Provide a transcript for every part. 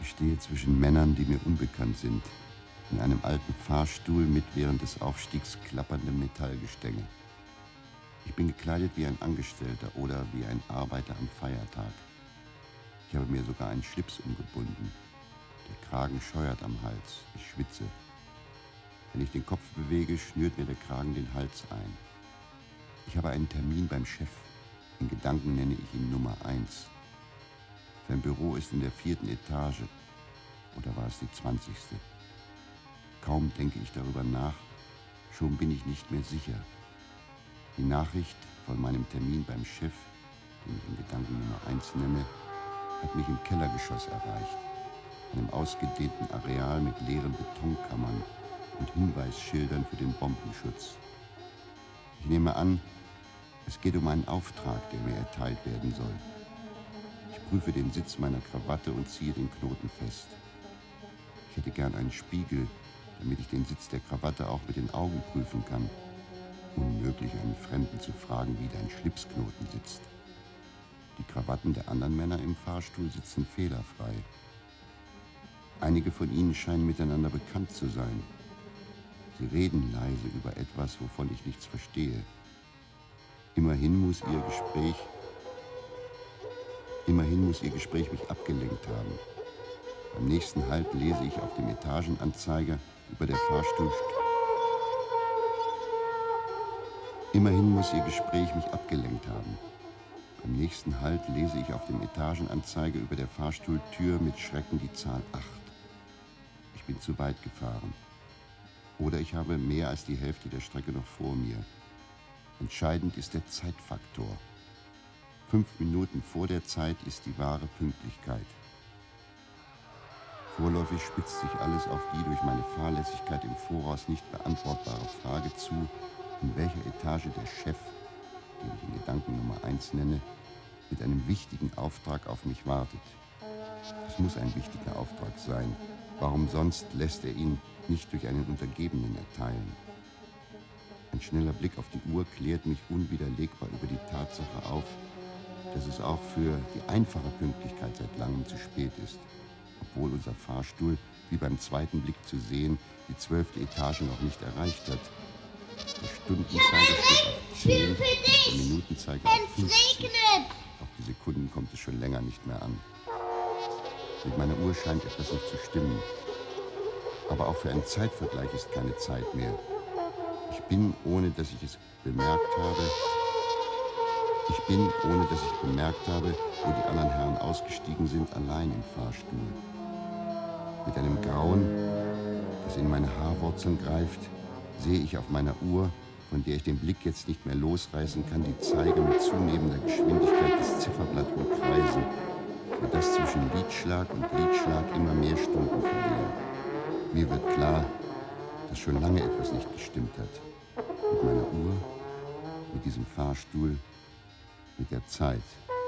Ich stehe zwischen Männern, die mir unbekannt sind, in einem alten Fahrstuhl mit während des Aufstiegs klapperndem Metallgestänge. Ich bin gekleidet wie ein Angestellter oder wie ein Arbeiter am Feiertag. Ich habe mir sogar einen Schlips umgebunden. Der Kragen scheuert am Hals. Ich schwitze. Wenn ich den Kopf bewege, schnürt mir der Kragen den Hals ein. Ich habe einen Termin beim Chef. In Gedanken nenne ich ihn Nummer 1. Sein Büro ist in der 4. Etage. Oder war es die 20. Kaum denke ich darüber nach, schon bin ich nicht mehr sicher. Die Nachricht von meinem Termin beim Chef, den ich in Gedanken Nummer 1 nenne, hat mich im Kellergeschoss erreicht. Einem ausgedehnten Areal mit leeren Betonkammern und Hinweisschildern für den Bombenschutz. Ich nehme an, es geht um einen Auftrag, der mir erteilt werden soll. Ich prüfe den Sitz meiner Krawatte und ziehe den Knoten fest. Ich hätte gern einen Spiegel, damit ich den Sitz der Krawatte auch mit den Augen prüfen kann. Unmöglich, einen Fremden zu fragen, wie dein Schlipsknoten sitzt. Die Krawatten der anderen Männer im Fahrstuhl sitzen fehlerfrei. Einige von ihnen scheinen miteinander bekannt zu sein. Sie reden leise über etwas, wovon ich nichts verstehe. Immerhin muss ihr Gespräch mich abgelenkt haben. Beim nächsten Halt lese ich auf dem Etagenanzeiger über der Fahrstuhl... Immerhin muss ihr Gespräch mich abgelenkt haben. Beim nächsten Halt lese ich auf dem Etagenanzeiger über der Fahrstuhltür mit Schrecken die Zahl 8. Ich bin zu weit gefahren. Oder ich habe mehr als die Hälfte der Strecke noch vor mir. Entscheidend ist der Zeitfaktor. 5 Minuten vor der Zeit ist die wahre Pünktlichkeit. Vorläufig spitzt sich alles auf die durch meine Fahrlässigkeit im Voraus nicht beantwortbare Frage zu, in welcher Etage der Chef, den ich in Gedanken Nummer 1 nenne, mit einem wichtigen Auftrag auf mich wartet. Es muss ein wichtiger Auftrag sein. Warum sonst lässt er ihn nicht durch einen Untergebenen erteilen? Ein schneller Blick auf die Uhr klärt mich unwiderlegbar über die Tatsache auf, dass es auch für die einfache Pünktlichkeit seit langem zu spät ist, obwohl unser Fahrstuhl, wie beim zweiten Blick zu sehen, die 12. Etage noch nicht erreicht hat. Der Stundenzeiger steht auf 10, der Minutenzeiger auf 15. Auf die Sekunden kommt es schon länger nicht mehr an. Mit meiner Uhr scheint etwas nicht zu stimmen. Aber auch für einen Zeitvergleich ist keine Zeit mehr. Ich bin, ohne dass ich bemerkt habe, wo die anderen Herren ausgestiegen sind, allein im Fahrstuhl. Mit einem Grauen, das in meine Haarwurzeln greift, sehe ich auf meiner Uhr, von der ich den Blick jetzt nicht mehr losreißen kann, die Zeiger mit zunehmender Geschwindigkeit das Zifferblatt umkreisen, sodass zwischen Liedschlag und Liedschlag immer mehr Stunden vergehen. Mir wird klar, dass schon lange etwas nicht gestimmt hat. Mit meiner Uhr, mit diesem Fahrstuhl, mit der Zeit.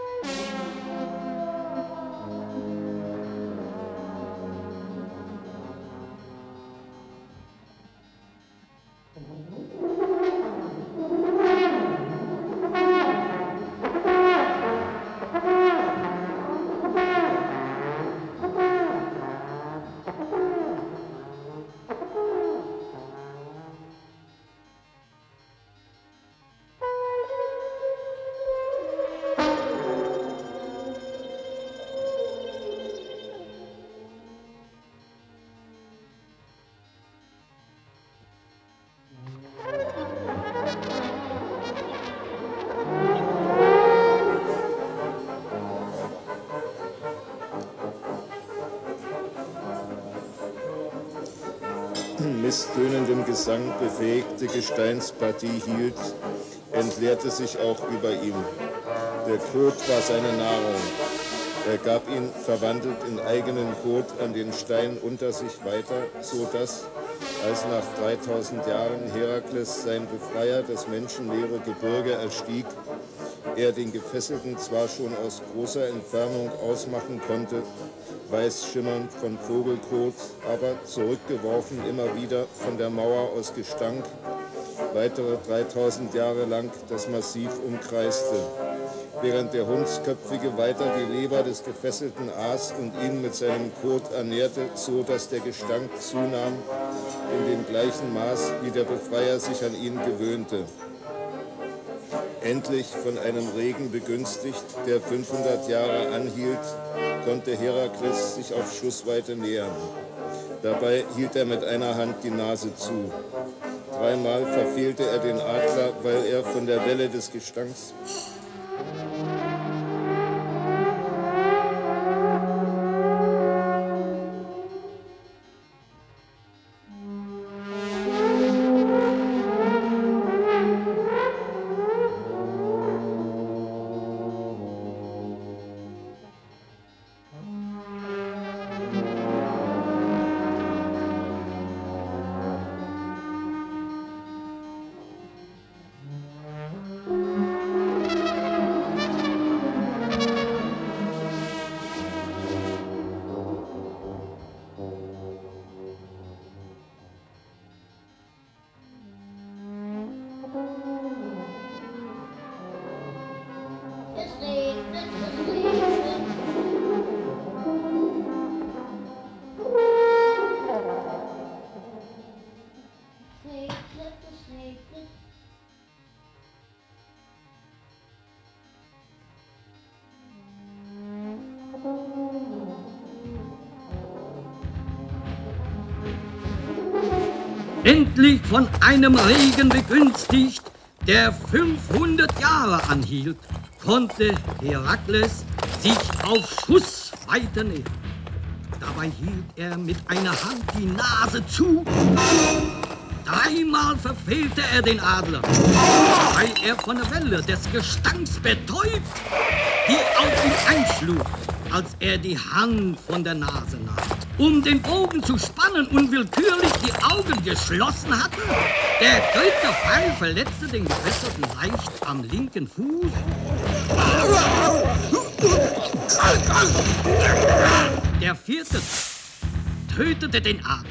Misstönendem Gesang bewegte Gesteinspartie hielt, entleerte sich auch über ihm. Der Kot war seine Nahrung. Er gab ihn, verwandelt in eigenen Kot, an den Stein unter sich weiter, so dass, als nach 3000 Jahren Herakles sein Befreier das menschenleere Gebirge erstieg, er den Gefesselten zwar schon aus großer Entfernung ausmachen konnte, weiß schimmernd von Vogelkot, aber zurückgeworfen immer wieder von der Mauer aus Gestank, weitere 3000 Jahre lang das Massiv umkreiste. während der Hundsköpfige weiter die Leber des Gefesselten aß und ihn mit seinem Kot ernährte, so dass der Gestank zunahm, in dem gleichen Maß, wie der Befreier sich an ihn gewöhnte. Endlich von einem Regen begünstigt, der 500 Jahre anhielt, konnte Herakles sich auf Schussweite nähern. Dabei hielt er mit einer Hand die Nase zu. 3-mal verfehlte er den Adler, weil er von der Welle des Gestanks Endlich von einem Regen begünstigt, der 500 Jahre anhielt, konnte Herakles sich auf Schussweite nähern. Dabei hielt er mit einer Hand die Nase zu. 3-mal verfehlte er den Adler, weil er von der Welle des Gestanks betäubt, die auf ihn einschlug, als er die Hand von der Nase nahm. Um den Bogen zu spannen und willkürlich die Augen geschlossen hatte, der 3. Pfeil verletzte den Gefesselten leicht am linken Fuß. Der 4. tötete den Adler.